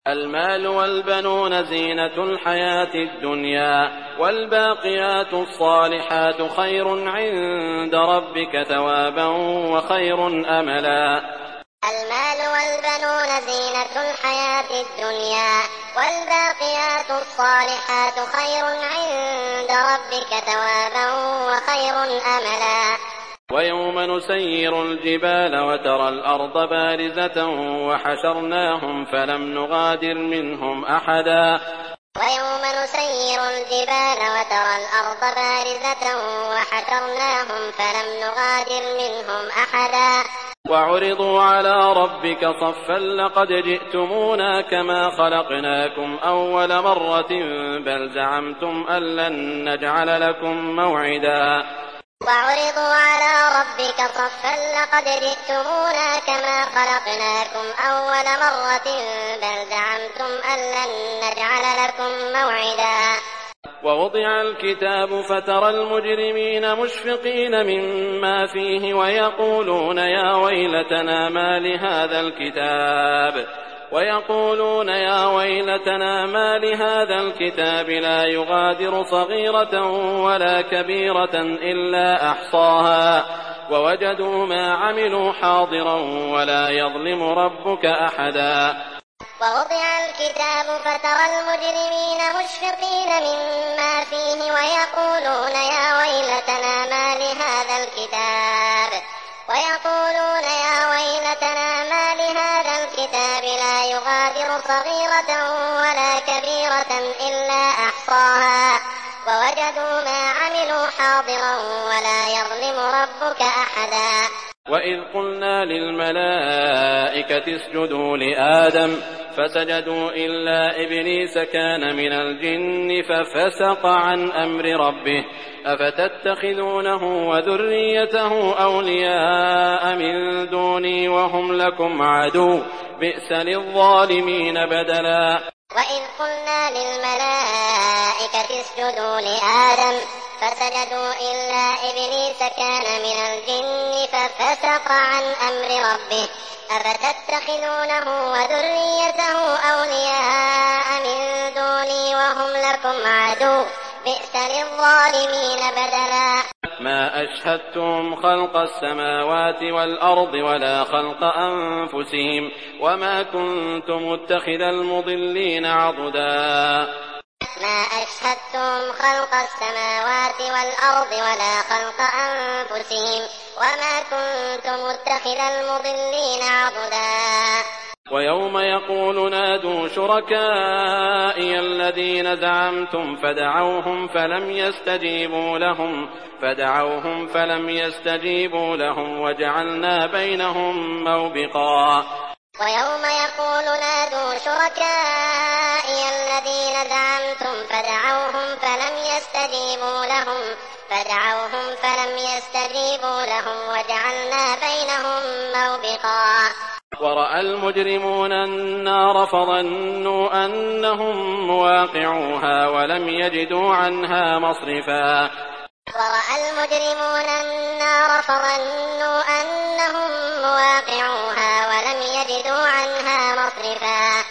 المال والبنون زينة الحياة الدنيا، والباقيات الصالحات خير عند ربك ثوابا وخير أملا. المال والبنون زينة الحياة الدنيا، والباقيات الصالحات خير عند ربك ثوابا وخير أملا. ويوم نسير الجبال وترى الأرض بارزة وحشرناهم فلم نغادر منهم أحدا. ويوم نسير الجبال وترى الأرض بارزة وحشرناهم فلم نغادر منهم أحدا. وعرضوا على ربك صفا لقد جئتمونا كما خلقناكم أول مرة بل زعمتم أن لن نجعل لكم موعدا. وعرضوا على ربك صفا لقد جئتمونا كما خلقناكم أول مرة بل زعمتم أن لن نجعل لكم موعدا. ووضع الكتاب فترى المجرمين مشفقين مما فيه ويقولون يا ويلتنا ما لهذا الكتاب لا يغادر صغيرة ولا كبيرة إلا أحصاها ووجدوا ما عملوا حاضرا ولا يظلم ربك أحدا. ووضع الكتاب فترى المجرمين مشفقين مما فيه ويقولون يا ويلتنا ما لهذا الكتاب لا يغادر صغيرة ولا كبيرة إلا أحصاها ووجدوا ما عملوا حاضرا ولا يظلم ربك أحدا. وإذ قلنا للملائكة اسجدوا لآدم فسجدوا إلا إبليس كان من الجن ففسق عن أمر ربه أفتتخذونه وذريته أولياء من دوني وهم لكم عدو بئس للظالمين بدلا. وإذ قلنا للملائكة اسجدوا لآدم فسجدوا إلا إبليس كان من الجن ففسق عن أمر ربه أفتتخذونه وذريته أولياء من دوني وهم لكم عدو بئس للظالمين بدلا. ما أشهدتم خلق السماوات والأرض ولا خلق أنفسهم وما كنت متخذ المضلين عضدا. ما أشهدتم خلق السماوات والأرض ولا خلق أنفسهم وما كنت متخذ المضلين عضدا. ويوم يقول نادوا شركائي الذين زعمتم فدعوهم فلم يستجيبوا لهم وجعلنا بينهم موبقا. ويوم يقول نادوا شركائي الذين زعمتم فدعوهم فلم يستجيبوا لهم وجعلنا بينهم موبقا. ورأى المجرمون النار فظنوا أنهم مواقعوها ولم يجدوا عنها مصرفا. ورأى المجرمون النار فظنوا أنهم مواقعوها ولم يجدوا عنها مصرفا.